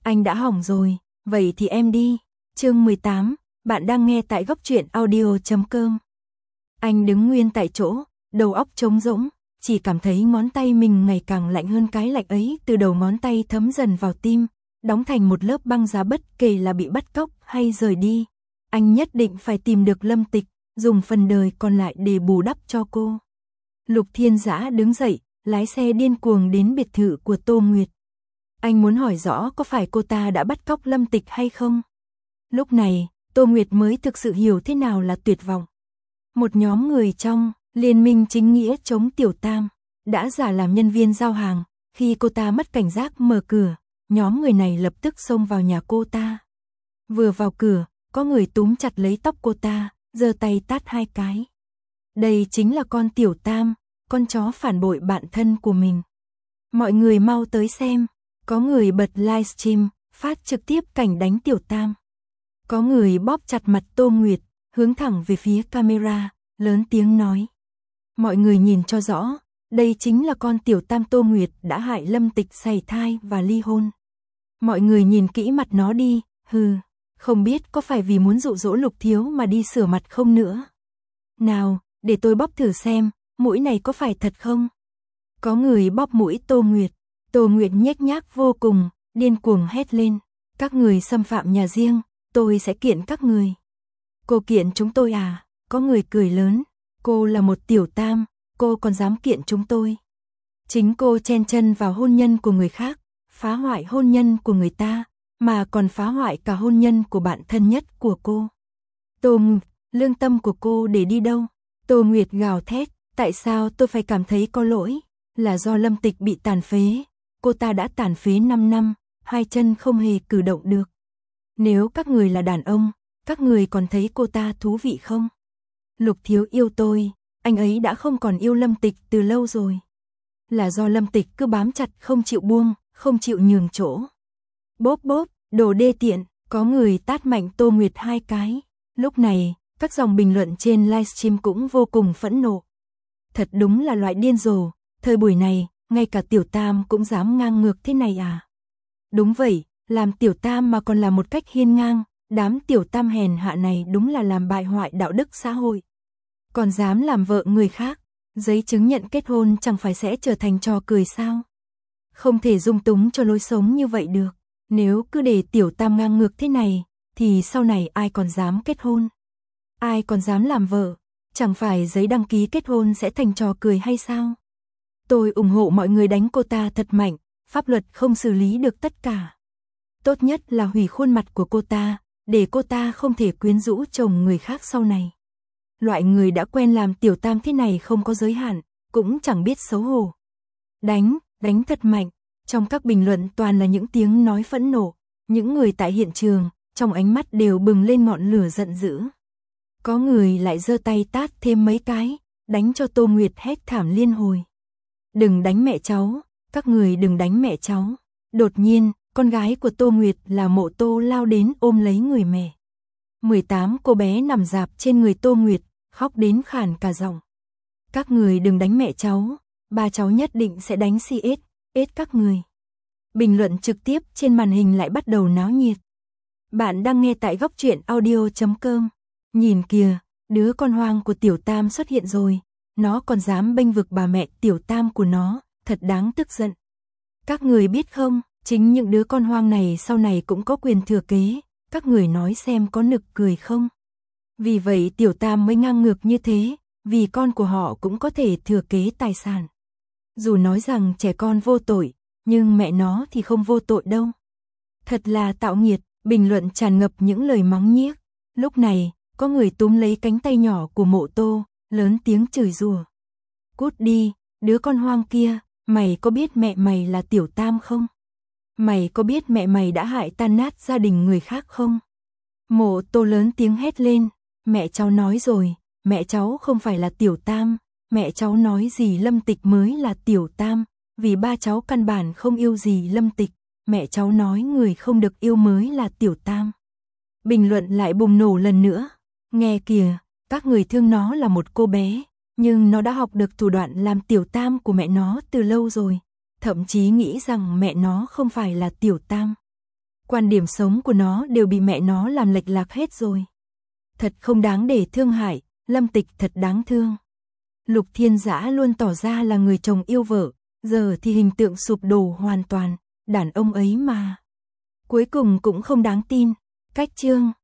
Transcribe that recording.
Anh đã hỏng rồi, vậy thì em đi. Chương 18, bạn đang nghe tại góc truyện audio.com. Anh đứng nguyên tại chỗ, đầu óc trống rỗng, chỉ cảm thấy ngón tay mình ngày càng lạnh hơn, cái lạnh ấy từ đầu ngón tay thấm dần vào tim, đóng thành một lớp băng giá. Bất kể là bị bắt cóc hay rời đi, anh nhất định phải tìm được Lâm Tịch, dùng phần đời còn lại để bù đắp cho cô. Lục Thiên Dã đứng dậy, lái xe điên cuồng đến biệt thự của Tô Nguyệt. Anh muốn hỏi rõ có phải cô ta đã bắt cóc Lâm Tịch hay không. Lúc này, Tô Nguyệt mới thực sự hiểu thế nào là tuyệt vọng. Một nhóm người trong Liên minh chính nghĩa chống Tiểu Tam đã giả làm nhân viên giao hàng. Khi cô ta mất cảnh giác mở cửa, nhóm người này lập tức xông vào nhà cô ta. Vừa vào cửa, có người túm chặt lấy tóc cô ta, giơ tay tát 2 cái. Đây chính là con Tiểu Tam, con chó phản bội bạn thân của mình. Mọi người mau tới xem. Có người bật livestream, phát trực tiếp cảnh đánh Tiểu Tam. Có người bóp chặt mặt Tô Nguyệt, hướng thẳng về phía camera, lớn tiếng nói. Mọi người nhìn cho rõ, đây chính là con Tiểu Tam Tô Nguyệt đã hại Lâm Tịch sảy thai và ly hôn. Mọi người nhìn kỹ mặt nó đi, không biết có phải vì muốn dụ dỗ Lục Thiếu mà đi sửa mặt không nữa. Nào, để tôi bóp thử xem, mũi này có phải thật không? Có người bóp mũi Tô Nguyệt. Tô Nguyệt nhếch nhác vô cùng, điên cuồng hét lên. Các người xâm phạm nhà riêng, tôi sẽ kiện các người. Cô kiện chúng tôi à? Có người cười lớn. Cô là một Tiểu Tam, cô còn dám kiện chúng tôi. Chính cô chen chân vào hôn nhân của người khác, phá hoại hôn nhân của người ta, mà còn phá hoại cả hôn nhân của bạn thân nhất của cô. Tô Nguyệt, lương tâm của cô để đi đâu? Tô Nguyệt gào thét, tại sao tôi phải cảm thấy có lỗi? Là do Lâm Tịch bị tàn phế. Cô ta đã tàn phế 5 năm, 2 chân không hề cử động được. Nếu các người là đàn ông, các người còn thấy cô ta thú vị không? Lục Thiếu yêu tôi, anh ấy đã không còn yêu Lâm Tịch từ lâu rồi. Là do Lâm Tịch cứ bám chặt không chịu buông, không chịu nhường chỗ. Bóp bóp, đồ đê tiện, có người tát mạnh Tô Nguyệt 2 cái. Lúc này, các dòng bình luận trên livestream cũng vô cùng phẫn nộ. Thật đúng là loại điên rồ, thời buổi này, ngay cả Tiểu Tam cũng dám ngang ngược thế này à? Đúng vậy, làm Tiểu Tam mà còn làm một cách hiên ngang, đám Tiểu Tam hèn hạ này đúng là làm bại hoại đạo đức xã hội. Còn dám làm vợ người khác, giấy chứng nhận kết hôn chẳng phải sẽ trở thành trò cười sao? Không thể dung túng cho lối sống như vậy được, nếu cứ để Tiểu Tam ngang ngược thế này, thì sau này ai còn dám kết hôn? Ai còn dám làm vợ? Chẳng phải giấy đăng ký kết hôn sẽ thành trò cười hay sao? Tôi ủng hộ mọi người đánh cô ta thật mạnh, pháp luật không xử lý được tất cả. Tốt nhất là hủy khuôn mặt của cô ta, để cô ta không thể quyến rũ chồng người khác sau này. Loại người đã quen làm Tiểu Tam thế này không có giới hạn, cũng chẳng biết xấu hổ. Đánh thật mạnh, trong các bình luận toàn là những tiếng nói phẫn nộ, những người tại hiện trường, trong ánh mắt đều bừng lên ngọn lửa giận dữ. Có người lại giơ tay tát thêm mấy cái, đánh cho Tô Nguyệt hét thảm liên hồi. Đừng đánh mẹ cháu, các người đừng đánh mẹ cháu. Đột nhiên, con gái của Tô Nguyệt là Mộ Tô lao đến ôm lấy người mẹ. 18 cô bé nằm rạp trên người Tô Nguyệt, khóc đến khàn cả giọng. Các người đừng đánh mẹ cháu, ba cháu nhất định sẽ đánh CS các người. Bình luận trực tiếp trên màn hình lại bắt đầu náo nhiệt. Bạn đang nghe tại góc truyện audio.com. Nhìn kìa, đứa con hoang của Tiểu Tam xuất hiện rồi. Nó còn dám bênh vực bà mẹ Tiểu Tam của nó, thật đáng tức giận. Các người biết không, chính những đứa con hoang này sau này cũng có quyền thừa kế, các người nói xem có nực cười không? Vì vậy Tiểu Tam mới ngang ngược như thế, vì con của họ cũng có thể thừa kế tài sản. Dù nói rằng trẻ con vô tội, nhưng mẹ nó thì không vô tội đâu. Thật là tạo nghiệt, bình luận tràn ngập những lời mắng nhiếc. Lúc này, có người túm lấy cánh tay nhỏ của Mộ Tô, lớn tiếng chửi rủa. Cút đi, đứa con hoang kia, mày có biết mẹ mày là Tiểu Tam không? Mày có biết mẹ mày đã hại tan nát gia đình người khác không? Mộ Tô lớn tiếng hét lên, mẹ cháu nói rồi, mẹ cháu không phải là Tiểu Tam, mẹ cháu nói gì Lâm Tịch mới là Tiểu Tam, vì ba cháu căn bản không yêu gì Lâm Tịch, mẹ cháu nói người không được yêu mới là Tiểu Tam. Bình luận lại bùng nổ lần nữa, nghe kìa, các người thương nó là một cô bé, nhưng nó đã học được thủ đoạn làm Tiểu Tam của mẹ nó từ lâu rồi, thậm chí nghĩ rằng mẹ nó không phải là Tiểu Tam. Quan điểm sống của nó đều bị mẹ nó làm lệch lạc hết rồi. Thật không đáng để thương hại, Lâm Tịch thật đáng thương. Lục Thiên Dã luôn tỏ ra là người chồng yêu vợ, giờ thì hình tượng sụp đổ hoàn toàn, đàn ông ấy mà. Cuối cùng cũng không đáng tin. Cách chương